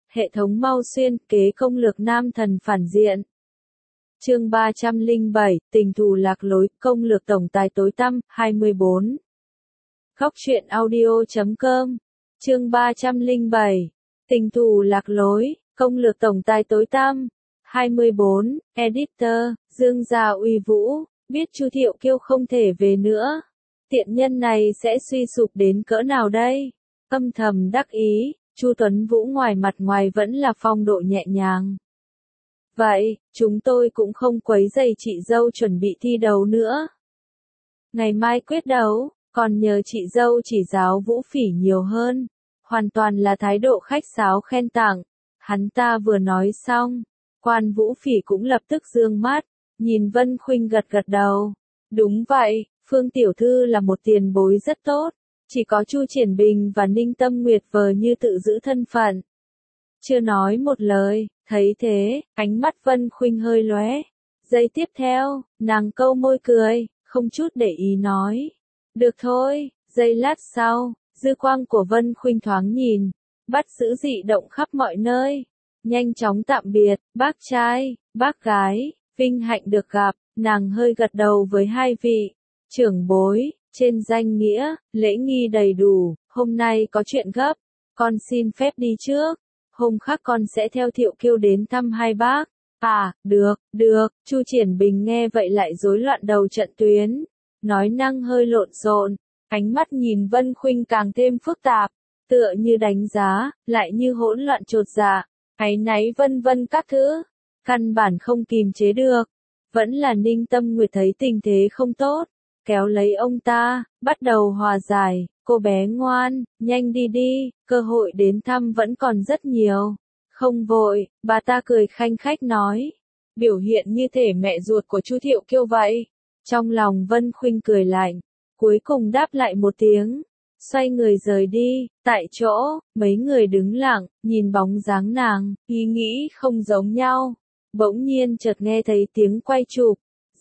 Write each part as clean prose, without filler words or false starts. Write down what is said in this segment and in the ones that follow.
Hệ thống mau xuyên kế công lược nam thần phản diện. Chương 307, tình thù lạc lối, công lược tổng tài tối tăm, 24. Góc truyện audio.com. Chương 307, tình thù lạc lối, công lược tổng tài tối tăm, 24. Editor, Dương Gia Uy Vũ, biết Chu Thiệu Kiêu không thể về nữa. Tiện nhân này sẽ suy sụp đến cỡ nào đây? Âm thầm đắc ý, Chu Tuấn Vũ ngoài mặt ngoài vẫn là phong độ nhẹ nhàng. Vậy, chúng tôi cũng không quấy rầy chị dâu chuẩn bị thi đấu nữa. Ngày mai quyết đấu, còn nhờ chị dâu chỉ giáo Vũ Phỉ nhiều hơn. Hoàn toàn là thái độ khách sáo khen tặng. Hắn ta vừa nói xong, Quan Vũ Phỉ cũng lập tức dương mắt, nhìn Vân Khuynh gật gật đầu. Đúng vậy, Phương tiểu thư là một tiền bối rất tốt. Chỉ có Chu Triển Bình và Ninh Tâm Nguyệt vờ như tự giữ thân phận. Chưa nói một lời, thấy thế, ánh mắt Vân Khuynh hơi lóe. Giây tiếp theo, nàng câu môi cười, không chút để ý nói. Được thôi, giây lát sau, dư quang của Vân Khuynh thoáng nhìn, bắt giữ dị động khắp mọi nơi. Nhanh chóng tạm biệt, bác trai, bác gái, vinh hạnh được gặp, nàng hơi gật đầu với hai vị trưởng bối. Trên danh nghĩa, lễ nghi đầy đủ, hôm nay có chuyện gấp, con xin phép đi trước, hôm khác con sẽ theo Thiệu Kiêu đến thăm hai bác. À, được, Chu Triển Bình nghe vậy lại rối loạn đầu trận tuyến, nói năng hơi lộn xộn, ánh mắt nhìn Vân Khuynh càng thêm phức tạp, tựa như đánh giá, lại như hỗn loạn chột dạ, áy náy vân vân các thứ, căn bản không kìm chế được. Vẫn là Ninh Tâm Nguyệt thấy tình thế không tốt, kéo lấy ông ta, bắt đầu hòa giải, cô bé ngoan, nhanh đi đi, cơ hội đến thăm vẫn còn rất nhiều. Không vội, bà ta cười khanh khách nói, biểu hiện như thể mẹ ruột của Chu Thiệu Kiêu vậy. Trong lòng Vân Khuynh cười lạnh, cuối cùng đáp lại một tiếng, xoay người rời đi, tại chỗ, mấy người đứng lặng, nhìn bóng dáng nàng, ý nghĩ không giống nhau. Bỗng nhiên chợt nghe thấy tiếng quay chụp,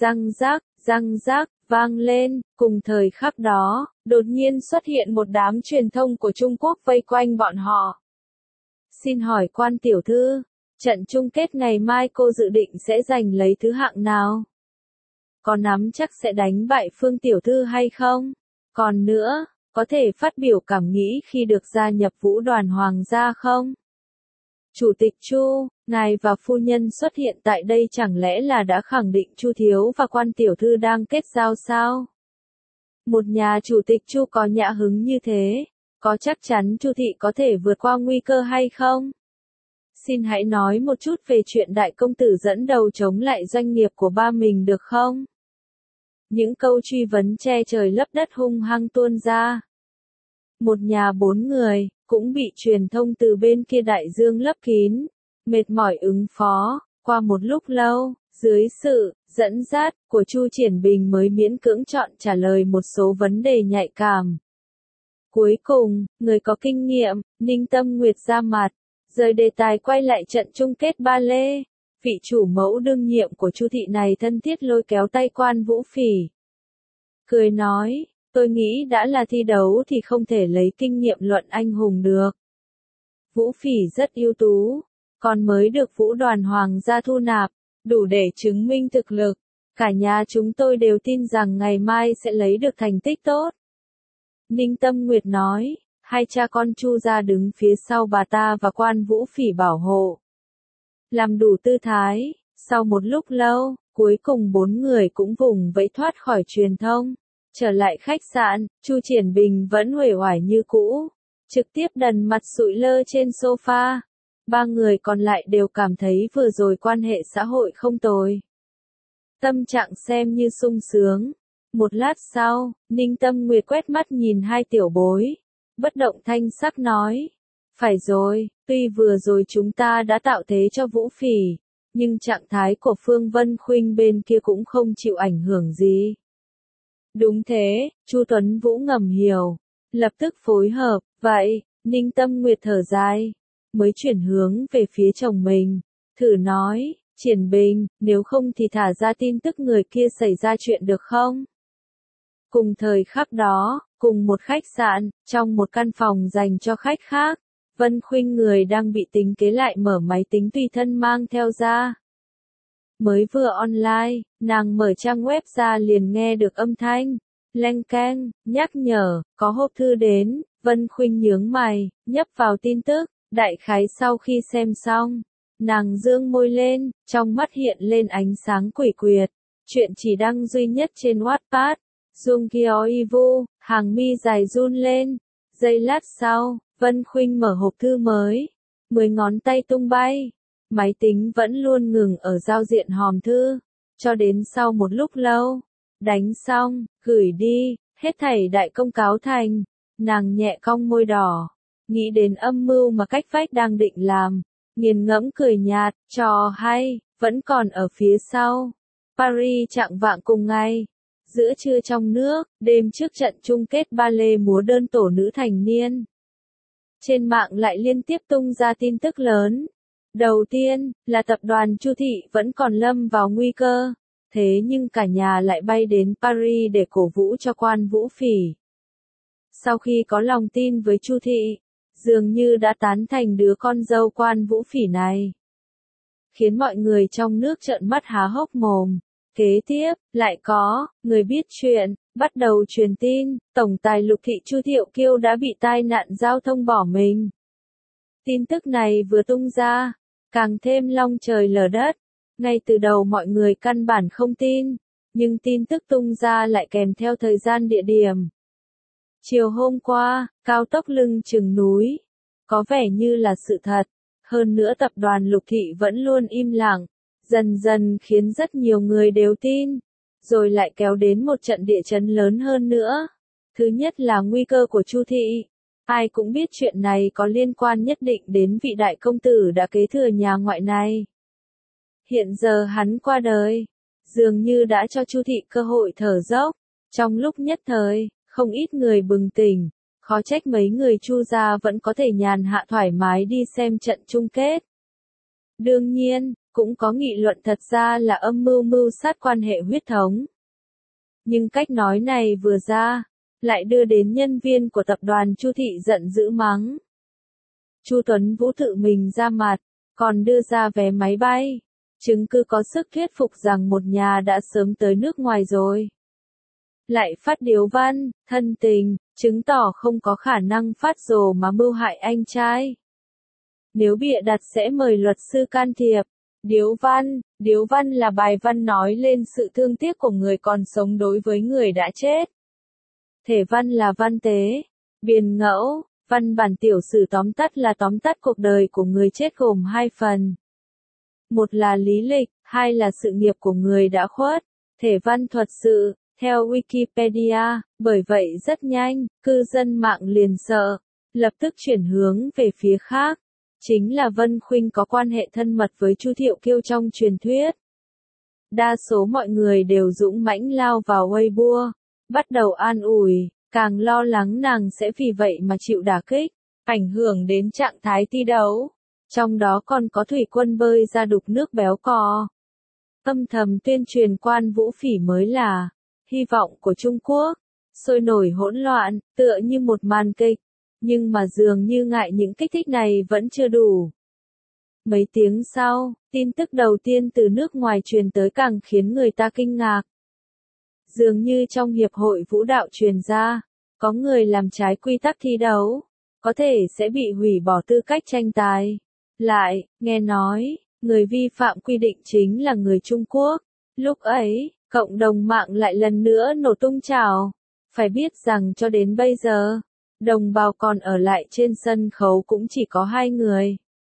răng rác, vang lên, cùng thời khắc đó, đột nhiên xuất hiện một đám truyền thông của Trung Quốc vây quanh bọn họ. Xin hỏi Quan tiểu thư, trận chung kết ngày mai cô dự định sẽ giành lấy thứ hạng nào? Có nắm chắc sẽ đánh bại Phương tiểu thư hay không? Còn nữa, có thể phát biểu cảm nghĩ khi được gia nhập Vũ đoàn Hoàng gia không? Chủ tịch Chu, ngài và phu nhân xuất hiện tại đây chẳng lẽ là đã khẳng định Chu thiếu và Quan tiểu thư đang kết giao sao? Một nhà chủ tịch Chu có nhã hứng như thế, có chắc chắn Chu thị có thể vượt qua nguy cơ hay không? Xin hãy nói một chút về chuyện đại công tử dẫn đầu chống lại doanh nghiệp của ba mình được không? Những câu truy vấn che trời lấp đất hung hăng tuôn ra. Một nhà bốn người, cũng bị truyền thông từ bên kia đại dương lấp kín, mệt mỏi ứng phó. Qua một lúc lâu, dưới sự dẫn dắt của Chu Triển Bình mới miễn cưỡng chọn trả lời một số vấn đề nhạy cảm. Cuối cùng, người có kinh nghiệm, Ninh Tâm Nguyệt ra mặt, rời đề tài quay lại trận chung kết ba lê. Vị chủ mẫu đương nhiệm của Chu thị này thân thiết lôi kéo tay Quan Vũ Phỉ. Cười nói, tôi nghĩ đã là thi đấu thì không thể lấy kinh nghiệm luận anh hùng được. Vũ Phỉ rất ưu tú, còn mới được Vũ đoàn Hoàng gia thu nạp, đủ để chứng minh thực lực. Cả nhà chúng tôi đều tin rằng ngày mai sẽ lấy được thành tích tốt. Ninh Tâm Nguyệt nói, hai cha con Chu gia đứng phía sau bà ta và Quan Vũ Phỉ bảo hộ. Làm đủ tư thái, sau một lúc lâu, cuối cùng bốn người cũng vùng vẫy thoát khỏi truyền thông. Trở lại khách sạn, Chu Triển Bình vẫn uể oải như cũ, trực tiếp đần mặt sụi lơ trên sofa. Ba người còn lại đều cảm thấy vừa rồi quan hệ xã hội không tồi. Tâm trạng xem như sung sướng. Một lát sau, Ninh Tâm Nguyệt quét mắt nhìn hai tiểu bối, bất động thanh sắc nói. Phải rồi, tuy vừa rồi chúng ta đã tạo thế cho Vũ Phỉ, nhưng trạng thái của Phương Vân Khuynh bên kia cũng không chịu ảnh hưởng gì. Đúng thế, Chu Tuấn Vũ ngầm hiểu, lập tức phối hợp, vậy, Ninh Tâm Nguyệt thở dài, mới chuyển hướng về phía chồng mình, thử nói, Triển Bình, nếu không thì thả ra tin tức người kia xảy ra chuyện được không? Cùng thời khắc đó, cùng một khách sạn, trong một căn phòng dành cho khách khác, Vân Khuynh người đang bị tính kế lại mở máy tính tùy thân mang theo ra. Mới vừa online, nàng mở trang web ra liền nghe được âm thanh. Leng keng, nhắc nhở, có hộp thư đến. Vân Khuynh nhướng mày, nhấp vào tin tức. Đại khái sau khi xem xong, nàng dương môi lên, trong mắt hiện lên ánh sáng quỷ quyệt. Chuyện chỉ đăng duy nhất trên Wattpad. Jungkyo Ivu, hàng mi dài run lên. Giây lát sau, Vân Khuynh mở hộp thư mới. 10 ngón tay tung bay. Máy tính vẫn luôn ngừng ở giao diện hòm thư. Cho đến sau một lúc lâu. Đánh xong, gửi đi, hết thảy đại công cáo thành. Nàng nhẹ cong môi đỏ. Nghĩ đến âm mưu mà cách vách đang định làm. Nghiền ngẫm cười nhạt, trò hay, vẫn còn ở phía sau. Paris chạng vạng cùng ngày. Giữa trưa trong nước, đêm trước trận chung kết ballet múa đơn tổ nữ thành niên. Trên mạng lại liên tiếp tung ra tin tức lớn. Đầu tiên, là tập đoàn Chu Thị vẫn còn lâm vào nguy cơ. Thế nhưng cả nhà lại bay đến Paris để cổ vũ cho Quan Vũ Phỉ. Sau khi có lòng tin với Chu Thị, dường như đã tán thành đứa con dâu Quan Vũ Phỉ này. Khiến mọi người trong nước trợn mắt há hốc mồm. Kế tiếp, lại có người biết chuyện, bắt đầu truyền tin, tổng tài Lục Thị Chu Thiệu Kiêu đã bị tai nạn giao thông bỏ mình. Tin tức này vừa tung ra, càng thêm long trời lở đất. Ngay từ đầu mọi người căn bản không tin, nhưng tin tức tung ra lại kèm theo thời gian địa điểm. Chiều hôm qua, cao tốc lưng chừng núi, có vẻ như là sự thật. Hơn nữa tập đoàn Lục Thị vẫn luôn im lặng. Dần dần khiến rất nhiều người đều tin, rồi lại kéo đến một trận địa chấn lớn hơn nữa. Thứ nhất là nguy cơ của Chu Thị. Ai cũng biết chuyện này có liên quan nhất định đến vị đại công tử đã kế thừa nhà ngoại này. Hiện giờ hắn qua đời, dường như đã cho Chu Thị cơ hội thở dốc. Trong lúc nhất thời, không ít người bừng tỉnh, khó trách mấy người Chu gia vẫn có thể nhàn hạ thoải mái đi xem trận chung kết. Đương nhiên, cũng có nghị luận thật ra là âm mưu mưu sát quan hệ huyết thống. Nhưng cách nói này vừa ra, lại đưa đến nhân viên của tập đoàn Chu Thị giận dữ mắng. Chu Tuấn Vũ tự mình ra mặt, còn đưa ra vé máy bay, chứng cứ có sức thuyết phục rằng một nhà đã sớm tới nước ngoài rồi. Lại phát điếu văn, thân tình, chứng tỏ không có khả năng phát rồ mà mưu hại anh trai. Nếu bịa đặt sẽ mời luật sư can thiệp. Điếu văn là bài văn nói lên sự thương tiếc của người còn sống đối với người đã chết. Thể văn là văn tế, biền ngẫu, văn bản tiểu sử tóm tắt là tóm tắt cuộc đời của người chết gồm 2 phần. Một là lý lịch, 2 là sự nghiệp của người đã khuất. Thể văn thuật sự, theo Wikipedia, bởi vậy rất nhanh, cư dân mạng liền sợ, lập tức chuyển hướng về phía khác. Chính là Vân Khuynh có quan hệ thân mật với Chu Thiệu Kiêu trong truyền thuyết. Đa số mọi người đều dũng mãnh lao vào Weibo, bắt đầu an ủi, càng lo lắng nàng sẽ vì vậy mà chịu đả kích, ảnh hưởng đến trạng thái thi đấu. Trong đó còn có thủy quân bơi ra đục nước béo cò. Âm thầm tuyên truyền Quan Vũ Phỉ mới là hy vọng của Trung Quốc, sôi nổi hỗn loạn, tựa như một màn kịch. Nhưng mà dường như ngại những kích thích này vẫn chưa đủ. Mấy tiếng sau, tin tức đầu tiên từ nước ngoài truyền tới càng khiến người ta kinh ngạc. Dường như trong hiệp hội vũ đạo truyền ra, có người làm trái quy tắc thi đấu, có thể sẽ bị hủy bỏ tư cách tranh tài. Lại, nghe nói, người vi phạm quy định chính là người Trung Quốc. Lúc ấy, cộng đồng mạng lại lần nữa nổ tung trào. Phải biết rằng cho đến bây giờ, đồng bào còn ở lại trên sân khấu cũng chỉ có 2 người.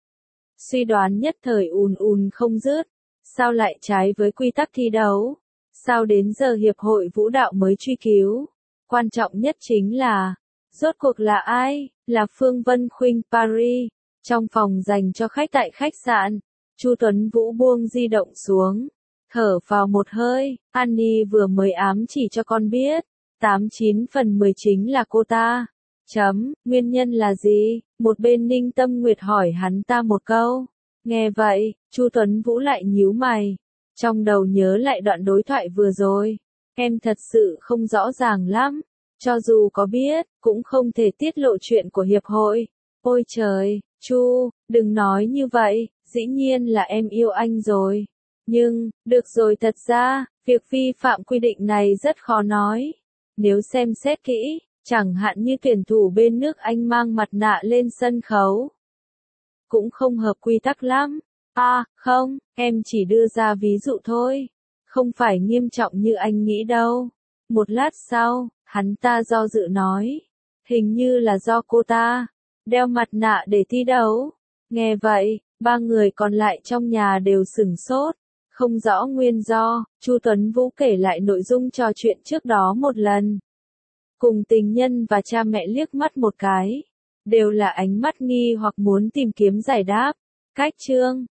Suy đoán nhất thời ùn không dứt. Sao lại trái với quy tắc thi đấu? Sao đến giờ hiệp hội vũ đạo mới truy cứu? Quan trọng nhất chính là, rốt cuộc là ai? Là Phương Vân Khuynh Paris. Trong phòng dành cho khách tại khách sạn, Chu Tuấn Vũ buông di động xuống, thở vào một hơi. Annie vừa mới ám chỉ cho con biết, 89 phần 10 chính là cô ta. Nguyên nhân là gì? Một bên Ninh Tâm Nguyệt hỏi hắn ta một câu. Nghe vậy, Chu Tuấn Vũ lại nhíu mày. Trong đầu nhớ lại đoạn đối thoại vừa rồi. Em thật sự không rõ ràng lắm. Cho dù có biết, cũng không thể tiết lộ chuyện của hiệp hội. Ôi trời, Chu, đừng nói như vậy, dĩ nhiên là em yêu anh rồi. Nhưng, được rồi, thật ra, việc vi phạm quy định này rất khó nói. Nếu xem xét kỹ, chẳng hạn như tuyển thủ bên nước Anh mang mặt nạ lên sân khấu. Cũng không hợp quy tắc lắm. À, không, em chỉ đưa ra ví dụ thôi. Không phải nghiêm trọng như anh nghĩ đâu. Một lát sau, hắn ta do dự nói. Hình như là do cô ta đeo mặt nạ để thi đấu. Nghe vậy, ba người còn lại trong nhà đều sửng sốt. Không rõ nguyên do, Chu Tuấn Vũ kể lại nội dung trò chuyện trước đó một lần. Cùng tình nhân và cha mẹ liếc mắt một cái. Đều là ánh mắt nghi hoặc muốn tìm kiếm giải đáp. Cách chương